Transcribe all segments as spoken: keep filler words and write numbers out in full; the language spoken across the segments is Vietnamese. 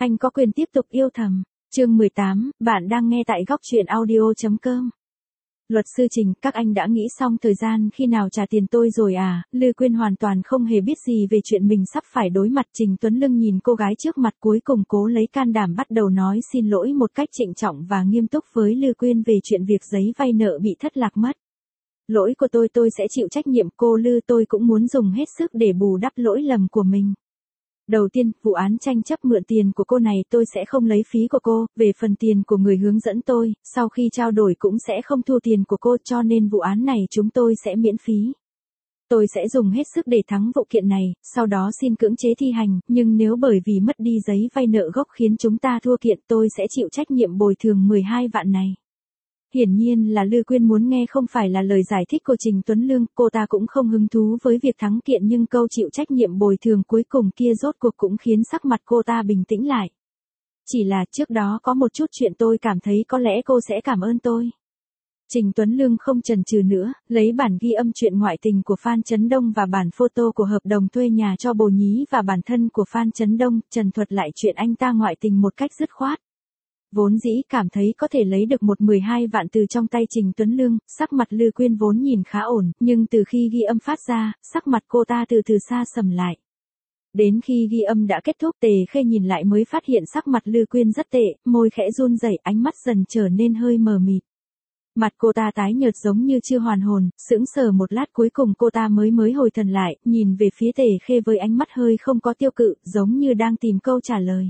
Anh có quyền tiếp tục yêu thầm. Chương mười tám, bạn đang nghe tại góc truyện audio chấm com. Luật sư Trình, các anh đã nghĩ xong thời gian khi nào trả tiền tôi rồi à? Lư Quyên hoàn toàn không hề biết gì về chuyện mình sắp phải đối mặt. Trình Tuấn Lưng nhìn cô gái trước mặt, cuối cùng cố lấy can đảm bắt đầu nói xin lỗi một cách trịnh trọng và nghiêm túc với Lư Quyên về chuyện việc giấy vay nợ bị thất lạc mất. Lỗi của tôi tôi sẽ chịu trách nhiệm cô Lư, tôi cũng muốn dùng hết sức để bù đắp lỗi lầm của mình. Đầu tiên, vụ án tranh chấp mượn tiền của cô này tôi sẽ không lấy phí của cô, về phần tiền của người hướng dẫn tôi, sau khi trao đổi cũng sẽ không thu tiền của cô, cho nên vụ án này chúng tôi sẽ miễn phí. Tôi sẽ dùng hết sức để thắng vụ kiện này, sau đó xin cưỡng chế thi hành, nhưng nếu bởi vì mất đi giấy vay nợ gốc khiến chúng ta thua kiện tôi sẽ chịu trách nhiệm bồi thường mười hai vạn này. Hiển nhiên là Lư Quyên muốn nghe không phải là lời giải thích của Trình Tuấn Lương, cô ta cũng không hứng thú với việc thắng kiện, nhưng câu chịu trách nhiệm bồi thường cuối cùng kia rốt cuộc cũng khiến sắc mặt cô ta bình tĩnh lại. Chỉ là trước đó có một chút chuyện tôi cảm thấy có lẽ cô sẽ cảm ơn tôi. Trình Tuấn Lương không chần chừ nữa, lấy bản ghi âm chuyện ngoại tình của Phan Chấn Đông và bản photo của hợp đồng thuê nhà cho Bồ Nhí và bản thân của Phan Chấn Đông, trần thuật lại chuyện anh ta ngoại tình một cách dứt khoát. Vốn dĩ cảm thấy có thể lấy được một mười hai vạn từ trong tay Trình Tuấn Lương, sắc mặt Lư Quyên vốn nhìn khá ổn, nhưng từ khi ghi âm phát ra, sắc mặt cô ta từ từ xa sầm lại. Đến khi ghi âm đã kết thúc, Tề Khê nhìn lại mới phát hiện sắc mặt Lư Quyên rất tệ, môi khẽ run rẩy, ánh mắt dần trở nên hơi mờ mịt. Mặt cô ta tái nhợt giống như chưa hoàn hồn, sững sờ một lát cuối cùng cô ta mới mới hồi thần lại, nhìn về phía Tề Khê với ánh mắt hơi không có tiêu cự, giống như đang tìm câu trả lời.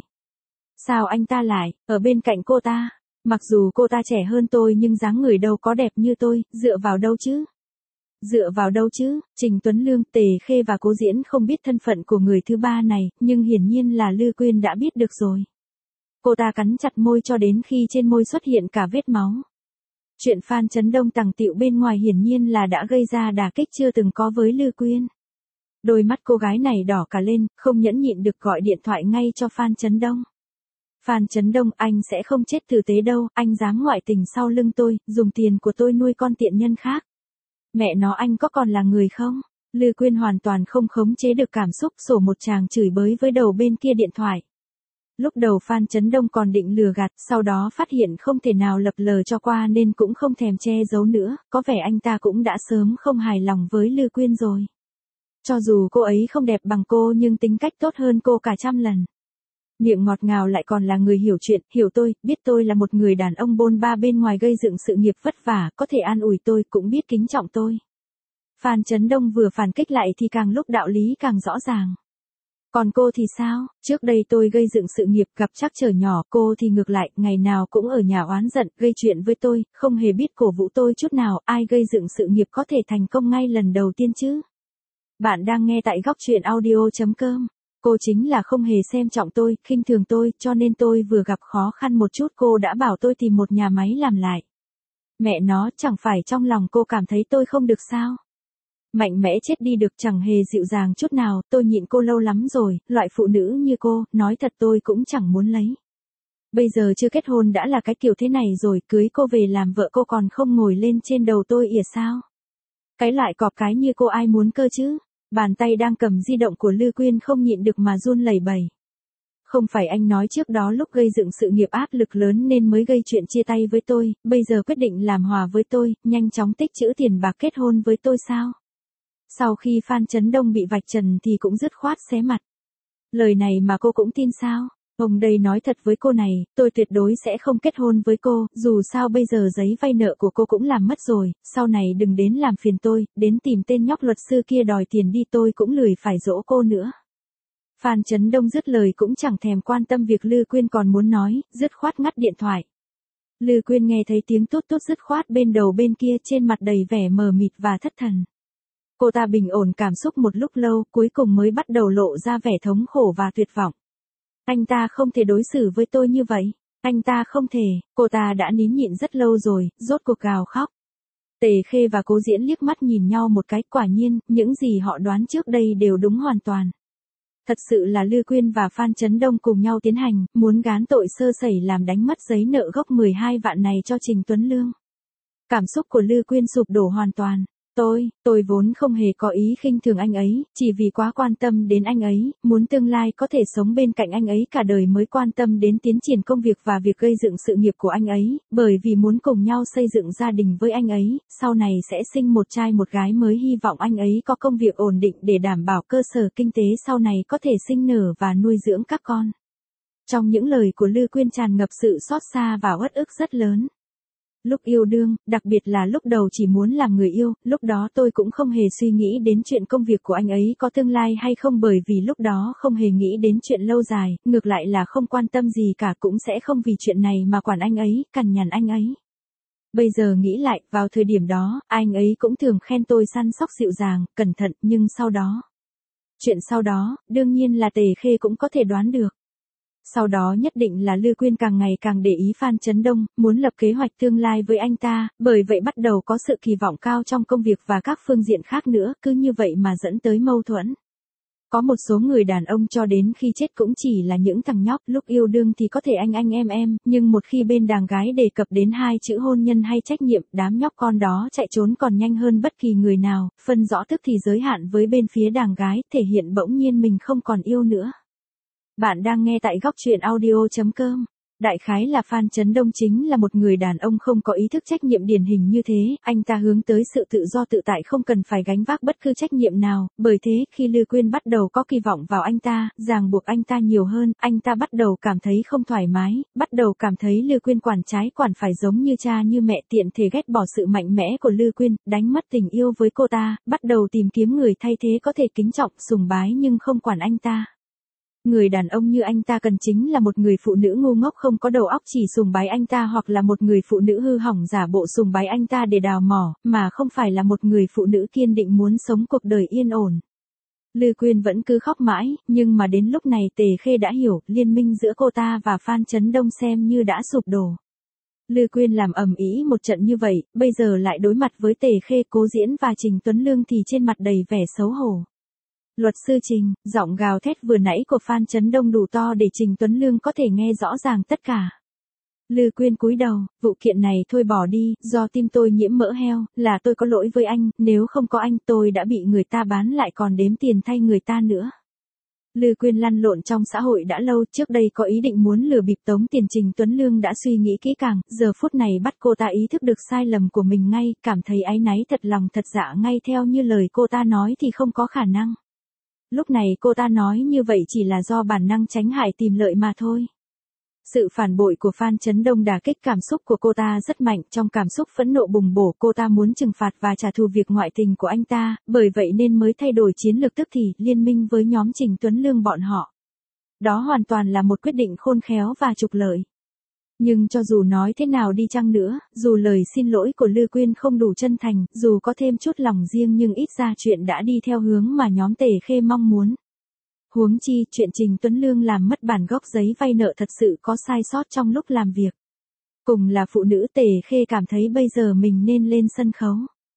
Sao anh ta lại ở bên cạnh cô ta? Mặc dù cô ta trẻ hơn tôi nhưng dáng người đâu có đẹp như tôi, dựa vào đâu chứ? Dựa vào đâu chứ? Trình Tuấn Lương, Tề Khê và Cố Diễn không biết thân phận của người thứ ba này, nhưng hiển nhiên là Lư Quyên đã biết được rồi. Cô ta cắn chặt môi cho đến khi trên môi xuất hiện cả vết máu. Chuyện Phan Chấn Đông tằng tịu bên ngoài hiển nhiên là đã gây ra đả kích chưa từng có với Lư Quyên. Đôi mắt cô gái này đỏ cả lên, không nhẫn nhịn được gọi điện thoại ngay cho Phan Chấn Đông. Phan Chấn Đông, anh sẽ không chết tử tế đâu, anh dám ngoại tình sau lưng tôi, dùng tiền của tôi nuôi con tiện nhân khác. Mẹ nó, anh có còn là người không? Lư Quyên hoàn toàn không khống chế được cảm xúc, sổ một tràng chửi bới với đầu bên kia điện thoại. Lúc đầu Phan Chấn Đông còn định lừa gạt, sau đó phát hiện không thể nào lập lờ cho qua nên cũng không thèm che giấu nữa, có vẻ anh ta cũng đã sớm không hài lòng với Lư Quyên rồi. Cho dù cô ấy không đẹp bằng cô nhưng tính cách tốt hơn cô cả trăm lần. Miệng ngọt ngào lại còn là người hiểu chuyện, hiểu tôi, biết tôi là một người đàn ông bôn ba bên ngoài gây dựng sự nghiệp vất vả, có thể an ủi tôi, cũng biết kính trọng tôi. Phan Chấn Đông vừa phản kích lại thì càng lúc đạo lý càng rõ ràng. Còn cô thì sao? Trước đây tôi gây dựng sự nghiệp gặp trắc trở nhỏ, cô thì ngược lại, ngày nào cũng ở nhà oán giận, gây chuyện với tôi, không hề biết cổ vũ tôi chút nào, ai gây dựng sự nghiệp có thể thành công ngay lần đầu tiên chứ? Bạn đang nghe tại góc truyện audio chấm com. Cô chính là không hề xem trọng tôi, khinh thường tôi, cho nên tôi vừa gặp khó khăn một chút cô đã bảo tôi tìm một nhà máy làm lại. Mẹ nó, chẳng phải trong lòng cô cảm thấy tôi không được sao? Mạnh mẽ chết đi được, chẳng hề dịu dàng chút nào, tôi nhịn cô lâu lắm rồi, loại phụ nữ như cô, nói thật tôi cũng chẳng muốn lấy. Bây giờ chưa kết hôn đã là cái kiểu thế này rồi, cưới cô về làm vợ cô còn không ngồi lên trên đầu tôi ỉa sao? Cái loại cọp cái như cô ai muốn cơ chứ? Bàn tay đang cầm di động của Lư Quyên không nhịn được mà run lẩy bẩy. Không phải anh nói trước đó lúc gây dựng sự nghiệp áp lực lớn nên mới gây chuyện chia tay với tôi, bây giờ quyết định làm hòa với tôi, nhanh chóng tích trữ tiền bạc kết hôn với tôi sao? Sau khi Phan Chấn Đông bị vạch trần thì cũng dứt khoát xé mặt. Lời này mà cô cũng tin sao? Ông đây nói thật với cô này, tôi tuyệt đối sẽ không kết hôn với cô, dù sao bây giờ giấy vay nợ của cô cũng làm mất rồi, sau này đừng đến làm phiền tôi, đến tìm tên nhóc luật sư kia đòi tiền đi, tôi cũng lười phải dỗ cô nữa. Phan Chấn Đông dứt lời cũng chẳng thèm quan tâm việc Lư Quyên còn muốn nói, dứt khoát ngắt điện thoại. Lư Quyên nghe thấy tiếng tút tút dứt khoát bên đầu bên kia, trên mặt đầy vẻ mờ mịt và thất thần. Cô ta bình ổn cảm xúc một lúc lâu, cuối cùng mới bắt đầu lộ ra vẻ thống khổ và tuyệt vọng. Anh ta không thể đối xử với tôi như vậy. Anh ta không thể, cô ta đã nín nhịn rất lâu rồi, rốt cuộc gào khóc. Tề Khê và Cố Diễn liếc mắt nhìn nhau một cái, quả nhiên, những gì họ đoán trước đây đều đúng hoàn toàn. Thật sự là Lư Quyên và Phan Chấn Đông cùng nhau tiến hành, muốn gán tội sơ sẩy làm đánh mất giấy nợ gốc mười hai vạn này cho Trình Tuấn Lương. Cảm xúc của Lư Quyên sụp đổ hoàn toàn. Tôi, tôi vốn không hề có ý khinh thường anh ấy, chỉ vì quá quan tâm đến anh ấy, muốn tương lai có thể sống bên cạnh anh ấy cả đời mới quan tâm đến tiến triển công việc và việc gây dựng sự nghiệp của anh ấy, bởi vì muốn cùng nhau xây dựng gia đình với anh ấy, sau này sẽ sinh một trai một gái mới hy vọng anh ấy có công việc ổn định để đảm bảo cơ sở kinh tế sau này có thể sinh nở và nuôi dưỡng các con. Trong những lời của Lư Quyên tràn ngập sự xót xa và uất ức rất lớn. Lúc yêu đương, đặc biệt là lúc đầu chỉ muốn làm người yêu, lúc đó tôi cũng không hề suy nghĩ đến chuyện công việc của anh ấy có tương lai hay không bởi vì lúc đó không hề nghĩ đến chuyện lâu dài, ngược lại là không quan tâm gì cả cũng sẽ không vì chuyện này mà quản anh ấy, cằn nhằn anh ấy. Bây giờ nghĩ lại, vào thời điểm đó, anh ấy cũng thường khen tôi săn sóc dịu dàng, cẩn thận, nhưng sau đó. Chuyện sau đó, đương nhiên là Tề Khê cũng có thể đoán được. Sau đó nhất định là Lư Quyên càng ngày càng để ý Phan Chấn Đông, muốn lập kế hoạch tương lai với anh ta, bởi vậy bắt đầu có sự kỳ vọng cao trong công việc và các phương diện khác nữa, cứ như vậy mà dẫn tới mâu thuẫn. Có một số người đàn ông cho đến khi chết cũng chỉ là những thằng nhóc, lúc yêu đương thì có thể anh anh em em, nhưng một khi bên đàn gái đề cập đến hai chữ hôn nhân hay trách nhiệm, đám nhóc con đó chạy trốn còn nhanh hơn bất kỳ người nào, phân rõ tức thì giới hạn với bên phía đàn gái, thể hiện bỗng nhiên mình không còn yêu nữa. Bạn đang nghe tại góc truyện audio chấm com. Đại khái là Phan Chấn Đông chính là một người đàn ông không có ý thức trách nhiệm điển hình như thế, anh ta hướng tới sự tự do tự tại không cần phải gánh vác bất cứ trách nhiệm nào, bởi thế khi Lư Quyên bắt đầu có kỳ vọng vào anh ta, ràng buộc anh ta nhiều hơn, anh ta bắt đầu cảm thấy không thoải mái, bắt đầu cảm thấy Lư Quyên quản trái quản phải giống như cha như mẹ, tiện thể ghét bỏ sự mạnh mẽ của Lư Quyên, đánh mất tình yêu với cô ta, bắt đầu tìm kiếm người thay thế có thể kính trọng, sùng bái nhưng không quản anh ta. Người đàn ông như anh ta cần chính là một người phụ nữ ngu ngốc không có đầu óc chỉ sùng bái anh ta hoặc là một người phụ nữ hư hỏng giả bộ sùng bái anh ta để đào mỏ, mà không phải là một người phụ nữ kiên định muốn sống cuộc đời yên ổn. Lư Quyên vẫn cứ khóc mãi, nhưng mà đến lúc này Tề Khê đã hiểu, liên minh giữa cô ta và Phan Chấn Đông xem như đã sụp đổ. Lư Quyên làm ầm ĩ một trận như vậy, bây giờ lại đối mặt với Tề Khê, Cố Diễn và Trình Tuấn Lương thì trên mặt đầy vẻ xấu hổ. Luật sư Trình, giọng gào thét vừa nãy của Phan Chấn Đông đủ to để Trình Tuấn Lương có thể nghe rõ ràng tất cả. Lư Quyên cúi đầu, vụ kiện này thôi bỏ đi, do tim tôi nhiễm mỡ heo, là tôi có lỗi với anh, nếu không có anh tôi đã bị người ta bán lại còn đếm tiền thay người ta nữa. Lư Quyên lăn lộn trong xã hội đã lâu, trước đây có ý định muốn lừa bịp tống tiền Trình Tuấn Lương đã suy nghĩ kỹ càng, giờ phút này bắt cô ta ý thức được sai lầm của mình ngay, cảm thấy áy náy thật lòng thật dạ ngay theo như lời cô ta nói thì không có khả năng. Lúc này cô ta nói như vậy chỉ là do bản năng tránh hại tìm lợi mà thôi. Sự phản bội của Phan Chấn Đông đả kích cảm xúc của cô ta rất mạnh, trong cảm xúc phẫn nộ bùng bổ cô ta muốn trừng phạt và trả thù việc ngoại tình của anh ta, bởi vậy nên mới thay đổi chiến lược tức thì, liên minh với nhóm Trình Tuấn Lương bọn họ. Đó hoàn toàn là một quyết định khôn khéo và trục lợi. Nhưng cho dù nói thế nào đi chăng nữa, dù lời xin lỗi của Lư Quyên không đủ chân thành, dù có thêm chút lòng riêng nhưng ít ra chuyện đã đi theo hướng mà nhóm Tề Khê mong muốn. Huống chi, chuyện Trình Tuấn Lương làm mất bản gốc giấy vay nợ thật sự có sai sót trong lúc làm việc. Cùng là phụ nữ, Tề Khê cảm thấy bây giờ mình nên lên sân khấu.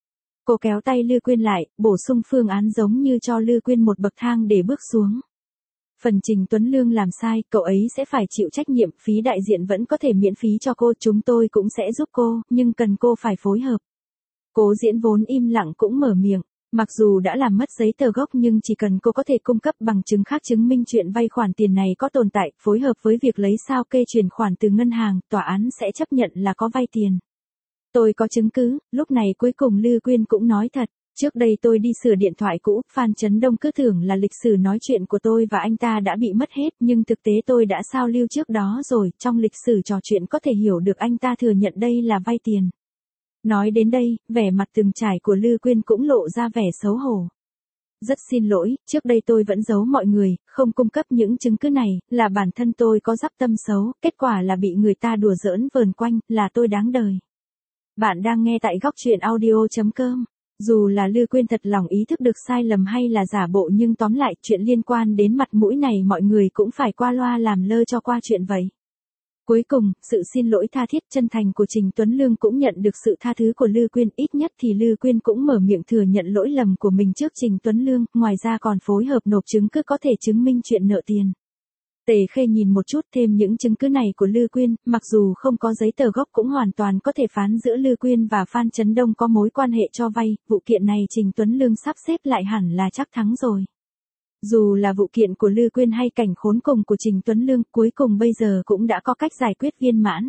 Cô kéo tay Lư Quyên lại, bổ sung phương án giống như cho Lư Quyên một bậc thang để bước xuống. Phần Trình Tuấn Lương làm sai, cậu ấy sẽ phải chịu trách nhiệm, phí đại diện vẫn có thể miễn phí cho cô, chúng tôi cũng sẽ giúp cô, nhưng cần cô phải phối hợp. Cố Diễn vốn im lặng cũng mở miệng, mặc dù đã làm mất giấy tờ gốc nhưng chỉ cần cô có thể cung cấp bằng chứng khác chứng minh chuyện vay khoản tiền này có tồn tại, phối hợp với việc lấy sao kê chuyển khoản từ ngân hàng, tòa án sẽ chấp nhận là có vay tiền. Tôi có chứng cứ, lúc này cuối cùng Lư Quyên cũng nói thật. Trước đây tôi đi sửa điện thoại cũ, Phan Chấn Đông cứ tưởng là lịch sử nói chuyện của tôi và anh ta đã bị mất hết, nhưng thực tế tôi đã sao lưu trước đó rồi, trong lịch sử trò chuyện có thể hiểu được anh ta thừa nhận đây là vay tiền. Nói đến đây, vẻ mặt từng trải của Lư Quyên cũng lộ ra vẻ xấu hổ. Rất xin lỗi, trước đây tôi vẫn giấu mọi người, không cung cấp những chứng cứ này, là bản thân tôi có dắp tâm xấu, kết quả là bị người ta đùa giỡn vờn quanh, là tôi đáng đời. Bạn đang nghe tại góc truyện audio chấm com. Dù là Lư Quyên thật lòng ý thức được sai lầm hay là giả bộ nhưng tóm lại chuyện liên quan đến mặt mũi này mọi người cũng phải qua loa làm lơ cho qua chuyện vậy. Cuối cùng, sự xin lỗi tha thiết chân thành của Trình Tuấn Lương cũng nhận được sự tha thứ của Lư Quyên, ít nhất thì Lư Quyên cũng mở miệng thừa nhận lỗi lầm của mình trước Trình Tuấn Lương, ngoài ra còn phối hợp nộp chứng cứ có thể chứng minh chuyện nợ tiền. Tề Khê nhìn một chút, thêm những chứng cứ này của Lư Quyên, mặc dù không có giấy tờ gốc cũng hoàn toàn có thể phán giữa Lư Quyên và Phan Chấn Đông có mối quan hệ cho vay, vụ kiện này Trình Tuấn Lương sắp xếp lại hẳn là chắc thắng rồi. Dù là vụ kiện của Lư Quyên hay cảnh khốn cùng của Trình Tuấn Lương, cuối cùng bây giờ cũng đã có cách giải quyết viên mãn.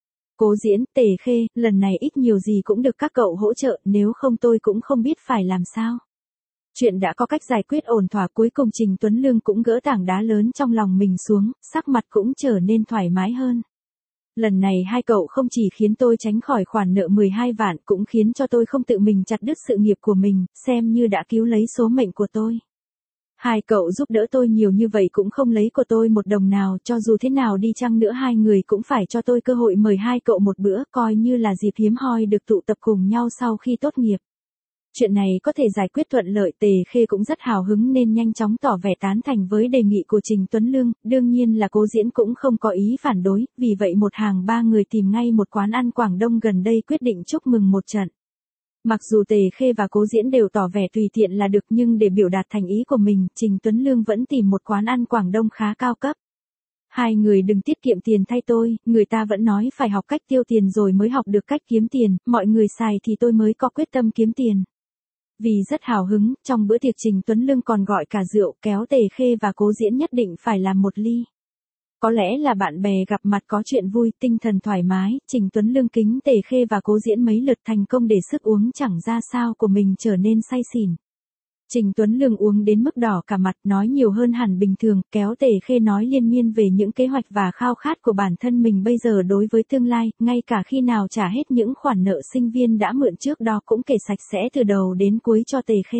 Cố Diễn, Tề Khê, lần này ít nhiều gì cũng được các cậu hỗ trợ, nếu không tôi cũng không biết phải làm sao. Chuyện đã có cách giải quyết ổn thỏa, cuối cùng Trình Tuấn Lương cũng gỡ tảng đá lớn trong lòng mình xuống, sắc mặt cũng trở nên thoải mái hơn. Lần này hai cậu không chỉ khiến tôi tránh khỏi khoản nợ mười hai vạn, cũng khiến cho tôi không tự mình chặt đứt sự nghiệp của mình, xem như đã cứu lấy số mệnh của tôi. Hai cậu giúp đỡ tôi nhiều như vậy cũng không lấy của tôi một đồng nào, cho dù thế nào đi chăng nữa hai người cũng phải cho tôi cơ hội mời hai cậu một bữa, coi như là dịp hiếm hoi được tụ tập cùng nhau sau khi tốt nghiệp. Chuyện này có thể giải quyết thuận lợi, Tề Khê cũng rất hào hứng nên nhanh chóng tỏ vẻ tán thành với đề nghị của Trình Tuấn Lương, đương nhiên là Cố Diễn cũng không có ý phản đối, vì vậy một hàng ba người tìm ngay một quán ăn Quảng Đông gần đây quyết định chúc mừng một trận. Mặc dù Tề Khê và Cố Diễn đều tỏ vẻ tùy tiện là được, nhưng để biểu đạt thành ý của mình, Trình Tuấn Lương vẫn tìm một quán ăn Quảng Đông khá cao cấp. Hai người đừng tiết kiệm tiền thay tôi, người ta vẫn nói phải học cách tiêu tiền rồi mới học được cách kiếm tiền, mọi người xài thì tôi mới có quyết tâm kiếm tiền. Vì rất hào hứng, trong bữa tiệc Trình Tuấn Lương còn gọi cả rượu, kéo Tề Khê và Cố Diễn nhất định phải làm một ly. Có lẽ là bạn bè gặp mặt có chuyện vui, tinh thần thoải mái, Trình Tuấn Lương kính Tề Khê và Cố Diễn mấy lượt thành công để sức uống chẳng ra sao của mình trở nên say xỉn. Trình Tuấn Lương uống đến mức đỏ cả mặt, nói nhiều hơn hẳn bình thường, kéo Tề Khê nói liên miên về những kế hoạch và khao khát của bản thân mình bây giờ đối với tương lai, ngay cả khi nào trả hết những khoản nợ sinh viên đã mượn trước đó cũng kể sạch sẽ từ đầu đến cuối cho Tề Khê.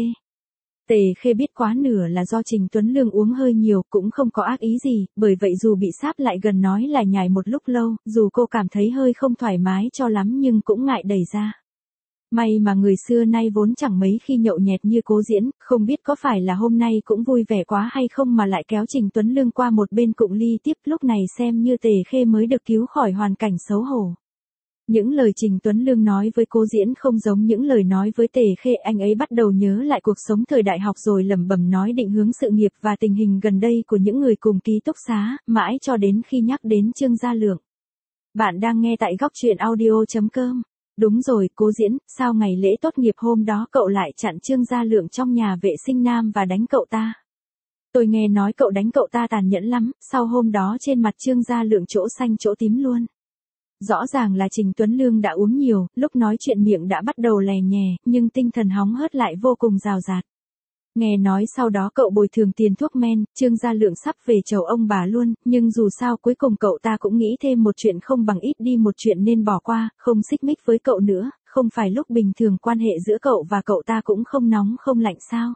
Tề Khê biết quá nửa là do Trình Tuấn Lương uống hơi nhiều, cũng không có ác ý gì, bởi vậy dù bị sáp lại gần nói là nhài một lúc lâu, dù cô cảm thấy hơi không thoải mái cho lắm nhưng cũng ngại đẩy ra. May mà người xưa nay vốn chẳng mấy khi nhậu nhẹt như Cố Diễn, không biết có phải là hôm nay cũng vui vẻ quá hay không mà lại kéo Trình Tuấn Lương qua một bên cụng ly tiếp, lúc này xem như Tề Khê mới được cứu khỏi hoàn cảnh xấu hổ. Những lời Trình Tuấn Lương nói với Cố Diễn không giống những lời nói với Tề Khê, anh ấy bắt đầu nhớ lại cuộc sống thời đại học rồi lẩm bẩm nói định hướng sự nghiệp và tình hình gần đây của những người cùng ký túc xá, mãi cho đến khi nhắc đến Trương Gia Lượng. Bạn đang nghe tại góc truyện audio chấm com. Đúng rồi, Cố Diễn, sao ngày lễ tốt nghiệp hôm đó cậu lại chặn Trương Gia Lượng trong nhà vệ sinh nam và đánh cậu ta? Tôi nghe nói cậu đánh cậu ta tàn nhẫn lắm, sau hôm đó trên mặt Trương Gia Lượng chỗ xanh chỗ tím luôn. Rõ ràng là Trình Tuấn Lương đã uống nhiều, lúc nói chuyện miệng đã bắt đầu lè nhè, nhưng tinh thần hóng hớt lại vô cùng rào rạt. Nghe nói sau đó cậu bồi thường tiền thuốc men, Trương Gia Lượng sắp về chầu ông bà luôn, nhưng dù sao cuối cùng cậu ta cũng nghĩ thêm một chuyện không bằng ít đi một chuyện nên bỏ qua, không xích mích với cậu nữa, không phải lúc bình thường quan hệ giữa cậu và cậu ta cũng không nóng không lạnh sao?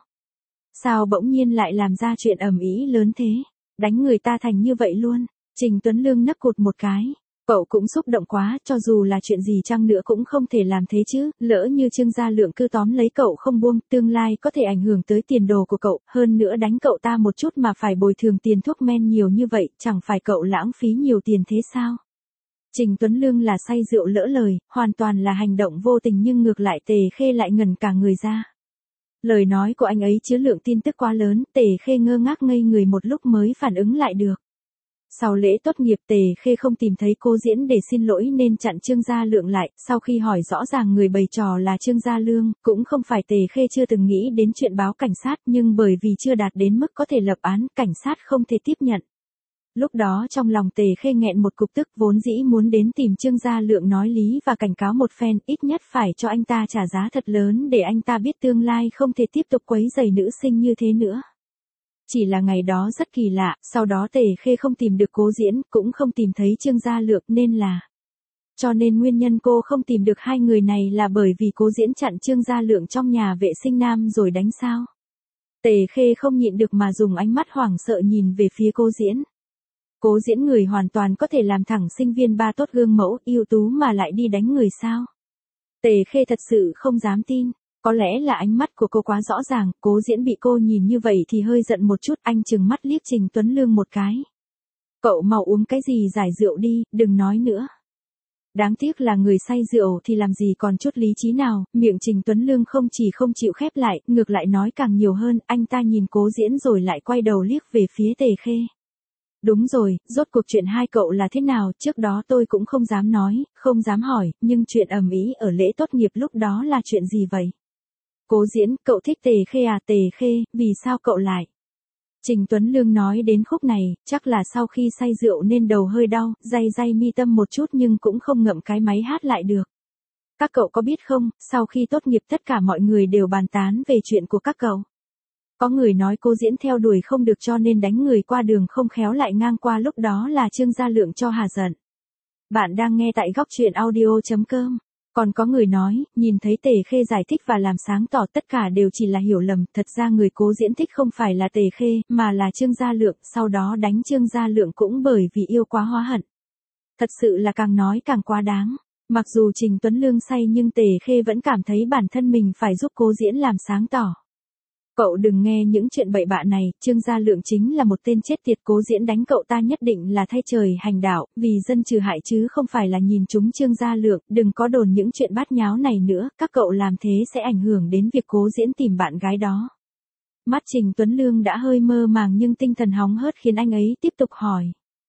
Sao bỗng nhiên lại làm ra chuyện ầm ĩ lớn thế? Đánh người ta thành như vậy luôn. Trình Tuấn Lương nấc cụt một cái. Cậu cũng xúc động quá, cho dù là chuyện gì chăng nữa cũng không thể làm thế chứ, lỡ như Trương Gia Lượng cứ tóm lấy cậu không buông, tương lai có thể ảnh hưởng tới tiền đồ của cậu, hơn nữa đánh cậu ta một chút mà phải bồi thường tiền thuốc men nhiều như vậy, chẳng phải cậu lãng phí nhiều tiền thế sao? Trình Tuấn Lương là say rượu lỡ lời, hoàn toàn là hành động vô tình nhưng ngược lại Tề Khê lại ngẩn cả người ra. Lời nói của anh ấy chứa lượng tin tức quá lớn, Tề Khê ngơ ngác ngây người một lúc mới phản ứng lại được. Sau lễ tốt nghiệp Tề Khê không tìm thấy Cố Diễn để xin lỗi nên chặn Trương Gia Lượng lại, sau khi hỏi rõ ràng người bày trò là Trương Gia Lương, cũng không phải Tề Khê chưa từng nghĩ đến chuyện báo cảnh sát nhưng bởi vì chưa đạt đến mức có thể lập án, cảnh sát không thể tiếp nhận. Lúc đó trong lòng Tề Khê nghẹn một cục tức, vốn dĩ muốn đến tìm Trương Gia Lượng nói lý và cảnh cáo một phen, ít nhất phải cho anh ta trả giá thật lớn để anh ta biết tương lai không thể tiếp tục quấy rầy nữ sinh như thế nữa. Chỉ là ngày đó rất kỳ lạ, sau đó Tề Khê không tìm được Cố Diễn, cũng không tìm thấy Trương Gia Lượng nên là... Cho nên nguyên nhân cô không tìm được hai người này là bởi vì Cố Diễn chặn Trương Gia Lượng trong nhà vệ sinh nam rồi đánh sao? Tề Khê không nhịn được mà dùng ánh mắt hoảng sợ nhìn về phía Cố Diễn. Cố Diễn người hoàn toàn có thể làm thẳng sinh viên ba tốt gương mẫu, ưu tú mà lại đi đánh người sao? Tề Khê thật sự không dám tin. Có lẽ là ánh mắt của cô quá rõ ràng, Cố Diễn bị cô nhìn như vậy thì hơi giận một chút, anh trừng mắt liếc Trình Tuấn Lương một cái. Cậu mau uống cái gì giải rượu đi, đừng nói nữa. Đáng tiếc là người say rượu thì làm gì còn chút lý trí nào, miệng Trình Tuấn Lương không chỉ không chịu khép lại, ngược lại nói càng nhiều hơn, anh ta nhìn Cố Diễn rồi lại quay đầu liếc về phía Tề Khê. Đúng rồi, rốt cuộc chuyện hai cậu là thế nào, trước đó tôi cũng không dám nói, không dám hỏi, nhưng chuyện ầm ĩ ở lễ tốt nghiệp lúc đó là chuyện gì vậy? Cố Diễn, cậu thích Tề Khê à? Tề Khê, vì sao cậu lại? Trình Tuấn Lương nói đến khúc này, chắc là sau khi say rượu nên đầu hơi đau, day day mi tâm một chút nhưng cũng không ngậm cái máy hát lại được. Các cậu có biết không, sau khi tốt nghiệp tất cả mọi người đều bàn tán về chuyện của các cậu. Có người nói Cố Diễn theo đuổi không được cho nên đánh người qua đường không khéo lại ngang qua, lúc đó là Trương Gia Lượng cho hà giận. Bạn đang nghe tại góc truyện audio.com. Còn có người nói, nhìn thấy Tề Khê giải thích và làm sáng tỏ tất cả đều chỉ là hiểu lầm, thật ra người Cố Diễn thích không phải là Tề Khê, mà là Trương Gia Lượng, sau đó đánh Trương Gia Lượng cũng bởi vì yêu quá hóa hận. Thật sự là càng nói càng quá đáng. Mặc dù Trình Tuấn Lương say nhưng Tề Khê vẫn cảm thấy bản thân mình phải giúp Cố Diễn làm sáng tỏ. Cậu đừng nghe những chuyện bậy bạ này, Trương Gia Lượng chính là một tên chết tiệt, Cố Diễn đánh cậu ta nhất định là thay trời hành đạo, vì dân trừ hại chứ không phải là nhìn chúng Trương Gia Lượng, đừng có đồn những chuyện bát nháo này nữa, các cậu làm thế sẽ ảnh hưởng đến việc Cố Diễn tìm bạn gái đó. Mắt Trình Tuấn Lương đã hơi mơ màng nhưng tinh thần hóng hớt khiến anh ấy tiếp tục hỏi.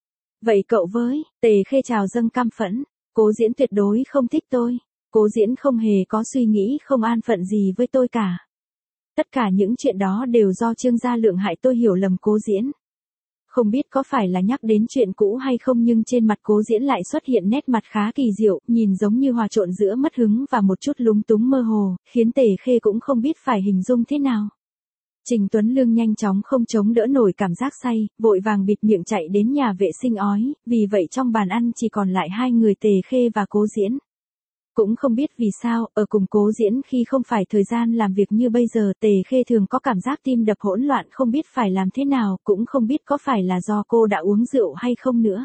Vậy cậu với, Tề Khê trào dâng căm phẫn, Cố Diễn tuyệt đối không thích tôi, Cố Diễn không hề có suy nghĩ không an phận gì với tôi cả. Tất cả những chuyện đó đều do Trương Gia Lượng hại tôi, hiểu lầm Cố Diễn. Không biết có phải là nhắc đến chuyện cũ hay không nhưng trên mặt Cố Diễn lại xuất hiện nét mặt khá kỳ diệu, nhìn giống như hòa trộn giữa mất hứng và một chút lúng túng mơ hồ, khiến Tề Khê cũng không biết phải hình dung thế nào. Trình Tuấn Lương nhanh chóng không chống đỡ nổi cảm giác say, vội vàng bịt miệng chạy đến nhà vệ sinh ói, vì vậy trong bàn ăn chỉ còn lại hai người Tề Khê và Cố Diễn. Cũng không biết vì sao, ở cùng Cố Diễn khi không phải thời gian làm việc như bây giờ, Tề Khê thường có cảm giác tim đập hỗn loạn, không biết phải làm thế nào, cũng không biết có phải là do cô đã uống rượu hay không nữa.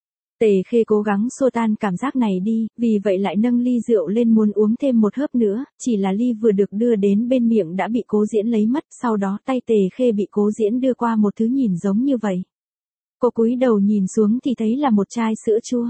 Tề Khê cố gắng xua tan cảm giác này đi, vì vậy lại nâng ly rượu lên muốn uống thêm một hớp nữa, chỉ là ly vừa được đưa đến bên miệng đã bị Cố Diễn lấy mất, sau đó tay Tề Khê bị Cố Diễn đưa qua một thứ nhìn giống như vậy. Cô cúi đầu nhìn xuống thì thấy là một chai sữa chua.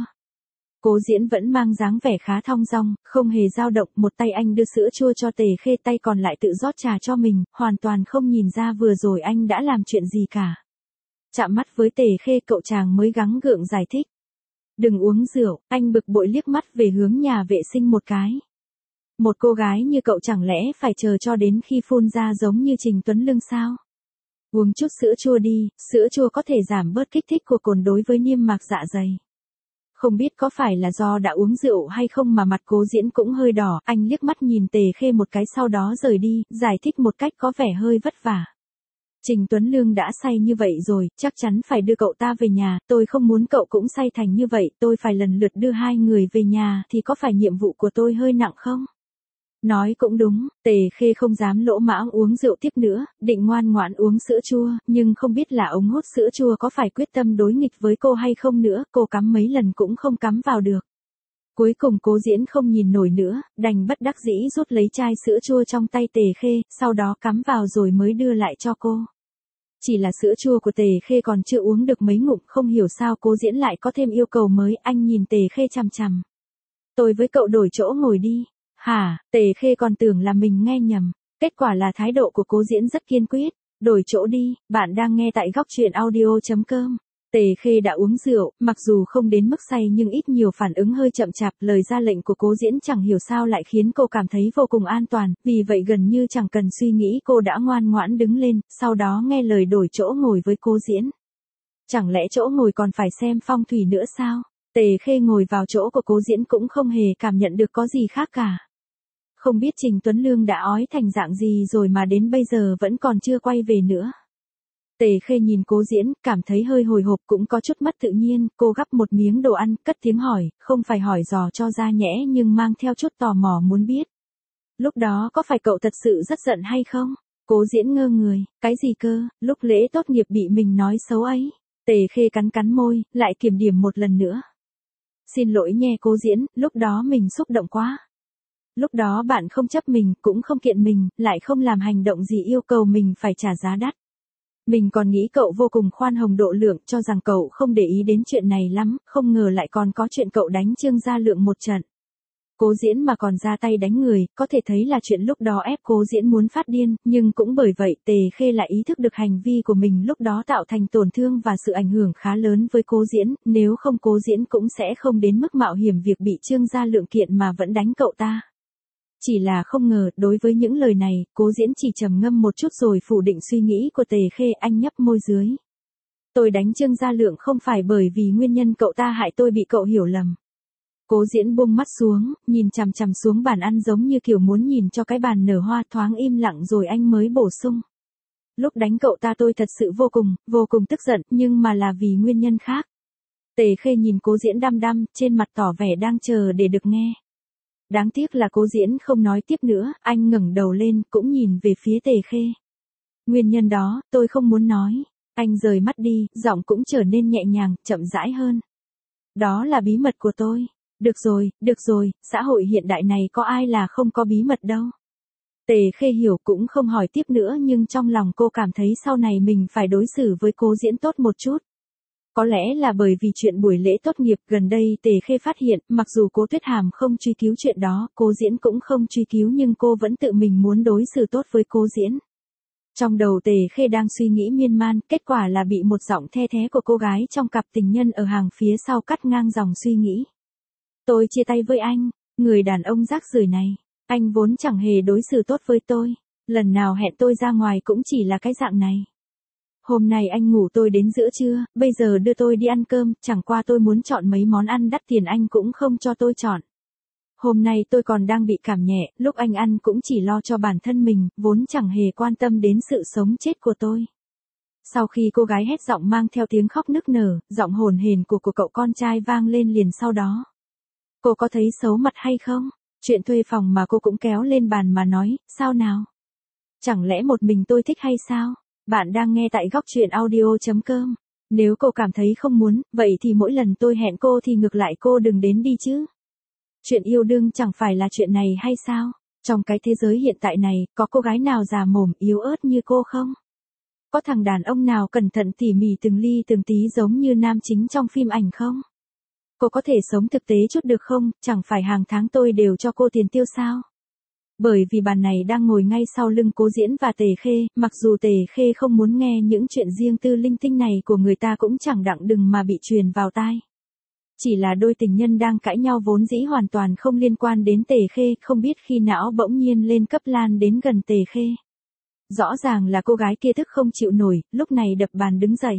Cố Diễn vẫn mang dáng vẻ khá thong dong, không hề dao động, một tay anh đưa sữa chua cho Tề Khê, tay còn lại tự rót trà cho mình, hoàn toàn không nhìn ra vừa rồi anh đã làm chuyện gì cả. Chạm mắt với Tề Khê, cậu chàng mới gắng gượng giải thích. Đừng uống rượu, anh bực bội liếc mắt về hướng nhà vệ sinh một cái. Một cô gái như cậu chẳng lẽ phải chờ cho đến khi phun ra giống như Trình Tuấn Lương sao? Uống chút sữa chua đi, sữa chua có thể giảm bớt kích thích của cồn đối với niêm mạc dạ dày. Không biết có phải là do đã uống rượu hay không mà mặt Cố Diễn cũng hơi đỏ, anh liếc mắt nhìn Tề Khê một cái sau đó rời đi, giải thích một cách có vẻ hơi vất vả. Trình Tuấn Lương đã say như vậy rồi, chắc chắn phải đưa cậu ta về nhà, tôi không muốn cậu cũng say thành như vậy, tôi phải lần lượt đưa hai người về nhà thì có phải nhiệm vụ của tôi hơi nặng không? Nói cũng đúng, Tề Khê không dám lỗ mãng uống rượu tiếp nữa, định ngoan ngoãn uống sữa chua, nhưng không biết là ống hút sữa chua có phải quyết tâm đối nghịch với cô hay không nữa, cô cắm mấy lần cũng không cắm vào được. Cuối cùng Cố Diễn không nhìn nổi nữa, đành bất đắc dĩ rút lấy chai sữa chua trong tay Tề Khê, sau đó cắm vào rồi mới đưa lại cho cô. Chỉ là sữa chua của Tề Khê còn chưa uống được mấy ngụm, không hiểu sao Cố Diễn lại có thêm yêu cầu mới, anh nhìn Tề Khê chằm chằm. Tôi với cậu đổi chỗ ngồi đi. Hả, Tề Khê còn tưởng là mình nghe nhầm. Kết quả là thái độ của Cố Diễn rất kiên quyết. Đổi chỗ đi, bạn đang nghe tại góc truyện audio.com. Tề Khê đã uống rượu, mặc dù không đến mức say nhưng ít nhiều phản ứng hơi chậm chạp, lời ra lệnh của Cố Diễn chẳng hiểu sao lại khiến cô cảm thấy vô cùng an toàn, vì vậy gần như chẳng cần suy nghĩ cô đã ngoan ngoãn đứng lên, sau đó nghe lời đổi chỗ ngồi với Cố Diễn. Chẳng lẽ chỗ ngồi còn phải xem phong thủy nữa sao? Tề Khê ngồi vào chỗ của Cố Diễn cũng không hề cảm nhận được có gì khác cả. Không biết Trình Tuấn Lương đã ói thành dạng gì rồi mà đến bây giờ vẫn còn chưa quay về nữa. Tề Khê nhìn Cố Diễn, cảm thấy hơi hồi hộp cũng có chút mất tự nhiên, cô gắp một miếng đồ ăn, cất tiếng hỏi, không phải hỏi dò cho ra nhẽ nhưng mang theo chút tò mò muốn biết. Lúc đó có phải cậu thật sự rất giận hay không? Cố Diễn ngơ người, cái gì cơ, lúc lễ tốt nghiệp bị mình nói xấu ấy. Tề Khê cắn cắn môi, lại kiểm điểm một lần nữa. Xin lỗi nhé Cố Diễn, lúc đó mình xúc động quá. Lúc đó bạn không chấp mình, cũng không kiện mình, lại không làm hành động gì yêu cầu mình phải trả giá đắt. Mình còn nghĩ cậu vô cùng khoan hồng độ lượng, cho rằng cậu không để ý đến chuyện này lắm, không ngờ lại còn có chuyện cậu đánh Trương Gia Lượng một trận. Cố Diễn mà còn ra tay đánh người, có thể thấy là chuyện lúc đó ép Cố Diễn muốn phát điên, nhưng cũng bởi vậy Tề Khê lại ý thức được hành vi của mình lúc đó tạo thành tổn thương và sự ảnh hưởng khá lớn với Cố Diễn, nếu không Cố Diễn cũng sẽ không đến mức mạo hiểm việc bị Trương gia lượng kiện mà vẫn đánh cậu ta. Chỉ là không ngờ, đối với những lời này, Cố Diễn chỉ trầm ngâm một chút rồi phủ định suy nghĩ của Tề Khê. Anh nhấp môi dưới. Tôi đánh Trương gia lượng không phải bởi vì nguyên nhân cậu ta hại tôi bị cậu hiểu lầm. Cố Diễn buông mắt xuống, nhìn chằm chằm xuống bàn ăn giống như kiểu muốn nhìn cho cái bàn nở hoa, thoáng im lặng rồi anh mới bổ sung. Lúc đánh cậu ta tôi thật sự vô cùng, vô cùng tức giận, nhưng mà là vì nguyên nhân khác. Tề Khê nhìn Cố Diễn đăm đăm, trên mặt tỏ vẻ đang chờ để được nghe. Đáng tiếc là Cố Diễn không nói tiếp nữa, anh ngẩng đầu lên, cũng nhìn về phía Tề Khê. Nguyên nhân đó, tôi không muốn nói. Anh rời mắt đi, giọng cũng trở nên nhẹ nhàng, chậm rãi hơn. Đó là bí mật của tôi. Được rồi, được rồi, xã hội hiện đại này có ai là không có bí mật đâu. Tề Khê hiểu cũng không hỏi tiếp nữa, nhưng trong lòng cô cảm thấy sau này mình phải đối xử với Cố Diễn tốt một chút. Có lẽ là bởi vì chuyện buổi lễ tốt nghiệp gần đây Tề Khê phát hiện, mặc dù Cố Tuyết Hàm không truy cứu chuyện đó, Cố Diễn cũng không truy cứu nhưng cô vẫn tự mình muốn đối xử tốt với Cố Diễn. Trong đầu Tề Khê đang suy nghĩ miên man, kết quả là bị một giọng the thé của cô gái trong cặp tình nhân ở hàng phía sau cắt ngang dòng suy nghĩ. Tôi chia tay với anh, người đàn ông rác rưởi này, anh vốn chẳng hề đối xử tốt với tôi, lần nào hẹn tôi ra ngoài cũng chỉ là cái dạng này. Hôm nay anh ngủ tôi đến giữa trưa, bây giờ đưa tôi đi ăn cơm, chẳng qua tôi muốn chọn mấy món ăn đắt tiền anh cũng không cho tôi chọn. Hôm nay tôi còn đang bị cảm nhẹ, lúc anh ăn cũng chỉ lo cho bản thân mình, vốn chẳng hề quan tâm đến sự sống chết của tôi. Sau khi cô gái hét giọng mang theo tiếng khóc nức nở, giọng hồn hển của của cậu con trai vang lên liền sau đó. Cô có thấy xấu mặt hay không? Chuyện thuê phòng mà cô cũng kéo lên bàn mà nói, sao nào? Chẳng lẽ một mình tôi thích hay sao? Bạn đang nghe tại góc truyện audio chấm com. Nếu cô cảm thấy không muốn, vậy thì mỗi lần tôi hẹn cô thì ngược lại cô đừng đến đi chứ. Chuyện yêu đương chẳng phải là chuyện này hay sao? Trong cái thế giới hiện tại này, có cô gái nào già mồm yếu ớt như cô không? Có thằng đàn ông nào cẩn thận tỉ mỉ từng ly từng tí giống như nam chính trong phim ảnh không? Cô có thể sống thực tế chút được không, chẳng phải hàng tháng tôi đều cho cô tiền tiêu sao? Bởi vì bàn này đang ngồi ngay sau lưng Cố Diễn và Tề Khê, mặc dù Tề Khê không muốn nghe những chuyện riêng tư linh tinh này của người ta cũng chẳng đặng đừng mà bị truyền vào tai. Chỉ là đôi tình nhân đang cãi nhau vốn dĩ hoàn toàn không liên quan đến Tề Khê, không biết khi não bỗng nhiên lên cấp lan đến gần Tề Khê. Rõ ràng là cô gái kia thức không chịu nổi, lúc này đập bàn đứng dậy.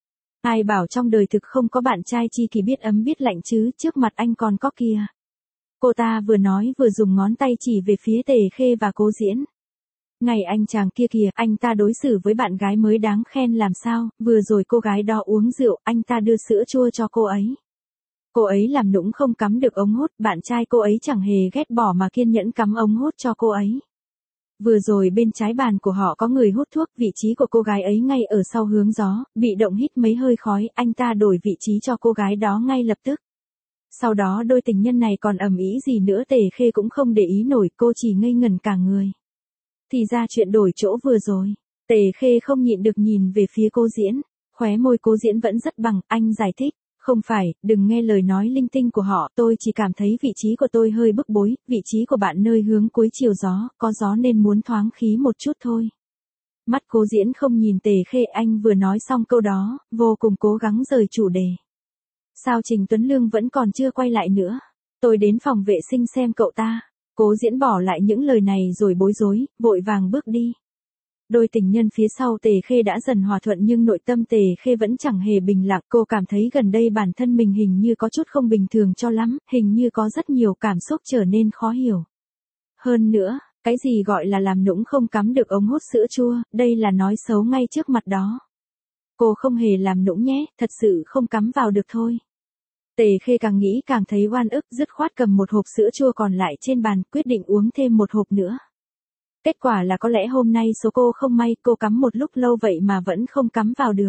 Ai bảo trong đời thực không có bạn trai chi kỳ biết ấm biết lạnh chứ, trước mặt anh còn có kìa. Cô ta vừa nói vừa dùng ngón tay chỉ về phía Tề Khê và Cố Diễn. Ngày anh chàng kia kìa, anh ta đối xử với bạn gái mới đáng khen làm sao, vừa rồi cô gái đó uống rượu, anh ta đưa sữa chua cho cô ấy. Cô ấy làm nũng không cắm được ống hút, bạn trai cô ấy chẳng hề ghét bỏ mà kiên nhẫn cắm ống hút cho cô ấy. Vừa rồi bên trái bàn của họ có người hút thuốc, vị trí của cô gái ấy ngay ở sau hướng gió, bị động hít mấy hơi khói, anh ta đổi vị trí cho cô gái đó ngay lập tức. Sau đó đôi tình nhân này còn ầm ĩ gì nữa Tề Khê cũng không để ý nổi, cô chỉ ngây ngẩn cả người. Thì ra chuyện đổi chỗ vừa rồi, Tề Khê không nhịn được nhìn về phía Cố Diễn, khóe môi Cố Diễn vẫn rất bằng, anh giải thích. Không phải, đừng nghe lời nói linh tinh của họ, tôi chỉ cảm thấy vị trí của tôi hơi bức bối, vị trí của bạn nơi hướng cuối chiều gió, có gió nên muốn thoáng khí một chút thôi. Mắt Cố Diễn không nhìn Tề Khê, anh vừa nói xong câu đó, vô cùng cố gắng rời chủ đề. Sao Trình Tuấn Lương vẫn còn chưa quay lại nữa? Tôi đến phòng vệ sinh xem cậu ta. Cố Diễn bỏ lại những lời này rồi bối rối, vội vàng bước đi. Đôi tình nhân phía sau Tề Khê đã dần hòa thuận nhưng nội tâm Tề Khê vẫn chẳng hề bình lặng. Cô cảm thấy gần đây bản thân mình hình như có chút không bình thường cho lắm, hình như có rất nhiều cảm xúc trở nên khó hiểu. Hơn nữa, cái gì gọi là làm nũng không cắm được ống hút sữa chua, đây là nói xấu ngay trước mặt đó. Cô không hề làm nũng nhé, thật sự không cắm vào được thôi. Tề Khê càng nghĩ càng thấy oan ức, dứt khoát cầm một hộp sữa chua còn lại trên bàn, quyết định uống thêm một hộp nữa. Kết quả là có lẽ hôm nay số cô không may, cô cắm một lúc lâu vậy mà vẫn không cắm vào được.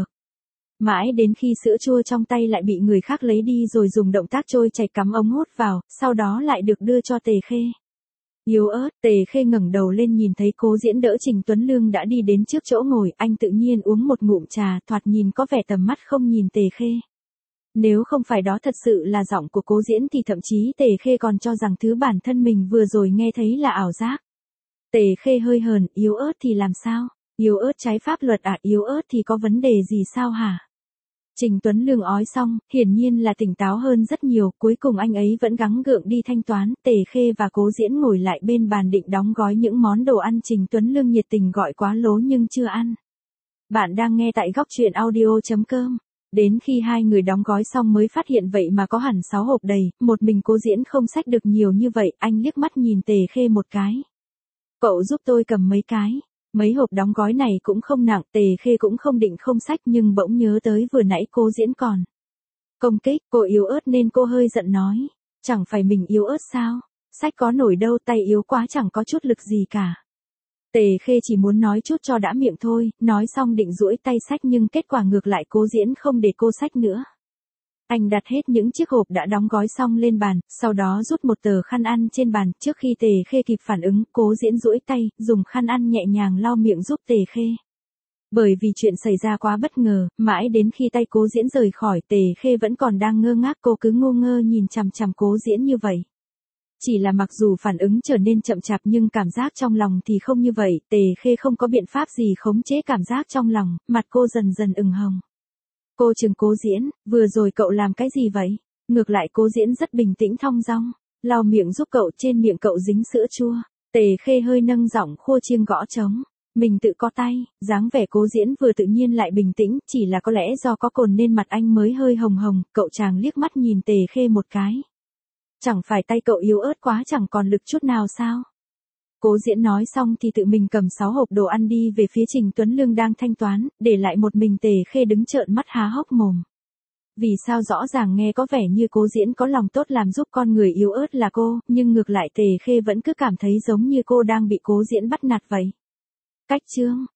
Mãi đến khi sữa chua trong tay lại bị người khác lấy đi rồi dùng động tác trôi chảy cắm ống hút vào, sau đó lại được đưa cho Tề Khê. Yếu ớt, Tề Khê ngẩng đầu lên nhìn thấy Cố Diễn đỡ Trình Tuấn Lương đã đi đến trước chỗ ngồi, anh tự nhiên uống một ngụm trà, thoạt nhìn có vẻ tầm mắt không nhìn Tề Khê. Nếu không phải đó thật sự là giọng của Cố Diễn thì thậm chí Tề Khê còn cho rằng thứ bản thân mình vừa rồi nghe thấy là ảo giác. Tề Khê hơi hờn, yếu ớt thì làm sao? Yếu ớt trái pháp luật à? Yếu ớt thì có vấn đề gì sao hả? Trình Tuấn Lương ói xong, hiển nhiên là tỉnh táo hơn rất nhiều, cuối cùng anh ấy vẫn gắng gượng đi thanh toán. Tề Khê và Cố Diễn ngồi lại bên bàn định đóng gói những món đồ ăn Trình Tuấn Lương nhiệt tình gọi quá lố nhưng chưa ăn. Bạn đang nghe tại góc truyện audio.com. Đến khi hai người đóng gói xong mới phát hiện vậy mà có hẳn sáu hộp đầy, một mình Cố Diễn không xách được nhiều như vậy, anh liếc mắt nhìn Tề Khê một cái. Cậu giúp tôi cầm mấy cái. Mấy hộp đóng gói này cũng không nặng, Tề Khê cũng không định không xách nhưng bỗng nhớ tới vừa nãy Cố Diễn còn công kích, cô yếu ớt nên cô hơi giận nói. Chẳng phải mình yếu ớt sao? Xách có nổi đâu, tay yếu quá chẳng có chút lực gì cả. Tề Khê chỉ muốn nói chút cho đã miệng thôi, nói xong định duỗi tay xách nhưng kết quả ngược lại Cố Diễn không để cô xách nữa. Anh đặt hết những chiếc hộp đã đóng gói xong lên bàn, sau đó rút một tờ khăn ăn trên bàn, trước khi Tề Khê kịp phản ứng, Cố Diễn duỗi tay, dùng khăn ăn nhẹ nhàng lau miệng giúp Tề Khê. Bởi vì chuyện xảy ra quá bất ngờ, mãi đến khi tay Cố Diễn rời khỏi, Tề Khê vẫn còn đang ngơ ngác, cô cứ ngu ngơ nhìn chằm chằm Cố Diễn như vậy. Chỉ là mặc dù phản ứng trở nên chậm chạp nhưng cảm giác trong lòng thì không như vậy, Tề Khê không có biện pháp gì khống chế cảm giác trong lòng, mặt cô dần dần ửng hồng. Cô trừng Cố Diễn, vừa rồi cậu làm cái gì vậy? Ngược lại Cố Diễn rất bình tĩnh thong dong, lau miệng giúp cậu, trên miệng cậu dính sữa chua. Tề Khê hơi nâng giọng khua chiêng gõ trống. Mình tự có tay, dáng vẻ Cố Diễn vừa tự nhiên lại bình tĩnh, chỉ là có lẽ do có cồn nên mặt anh mới hơi hồng hồng, cậu chàng liếc mắt nhìn Tề Khê một cái. Chẳng phải tay cậu yếu ớt quá chẳng còn lực chút nào sao? Cố Diễn nói xong thì tự mình cầm sáu hộp đồ ăn đi về phía Trình Tuấn Lương đang thanh toán, để lại một mình Tề Khê đứng trợn mắt há hốc mồm. Vì sao rõ ràng nghe có vẻ như Cố Diễn có lòng tốt làm giúp con người yếu ớt là cô, nhưng ngược lại Tề Khê vẫn cứ cảm thấy giống như cô đang bị Cố Diễn bắt nạt vậy. Cách chương